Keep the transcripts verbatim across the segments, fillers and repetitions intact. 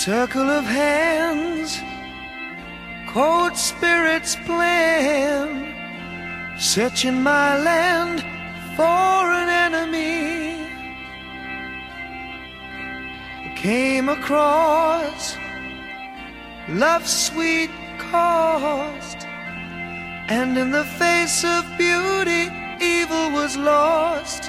Circle of hands, cold spirits playing, searching my land for an enemy. Came across love's sweet cost, and in the face of beauty, evil was lost.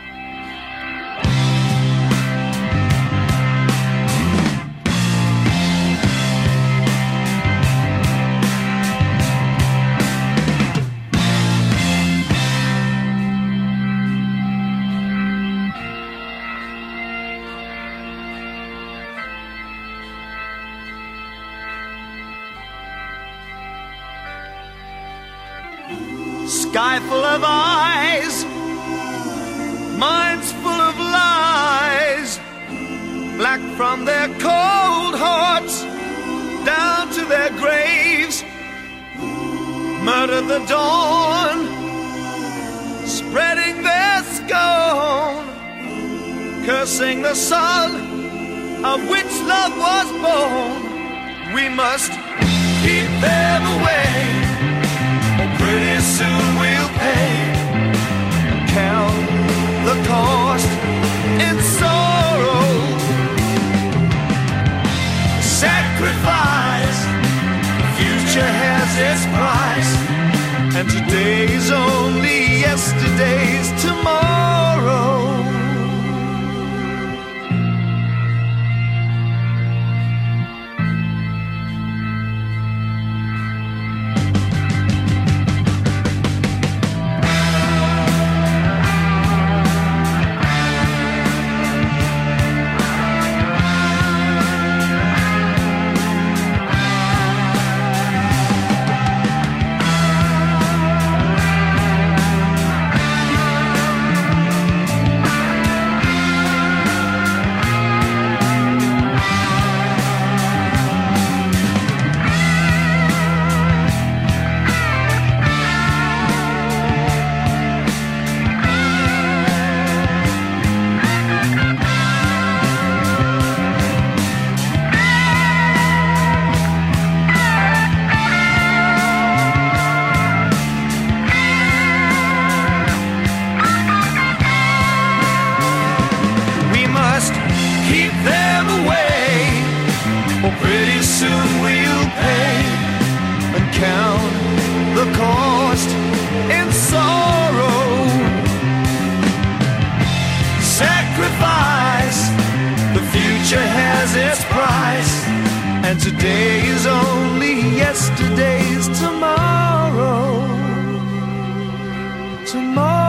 Sky full of eyes, minds full of lies, black from their cold hearts down to their graves. Murder the dawn, spreading their scorn, cursing the sun of which love was born. We must keep them away. Pretty soon we'll pay, count the cost in sorrow. Sacrifice, future has its price, and today's only yesterday's tomorrow. Keep them away, or pretty soon we'll pay and count the cost in sorrow. Sacrifice, the future has its price, and today is only yesterday's tomorrow. Tomorrow.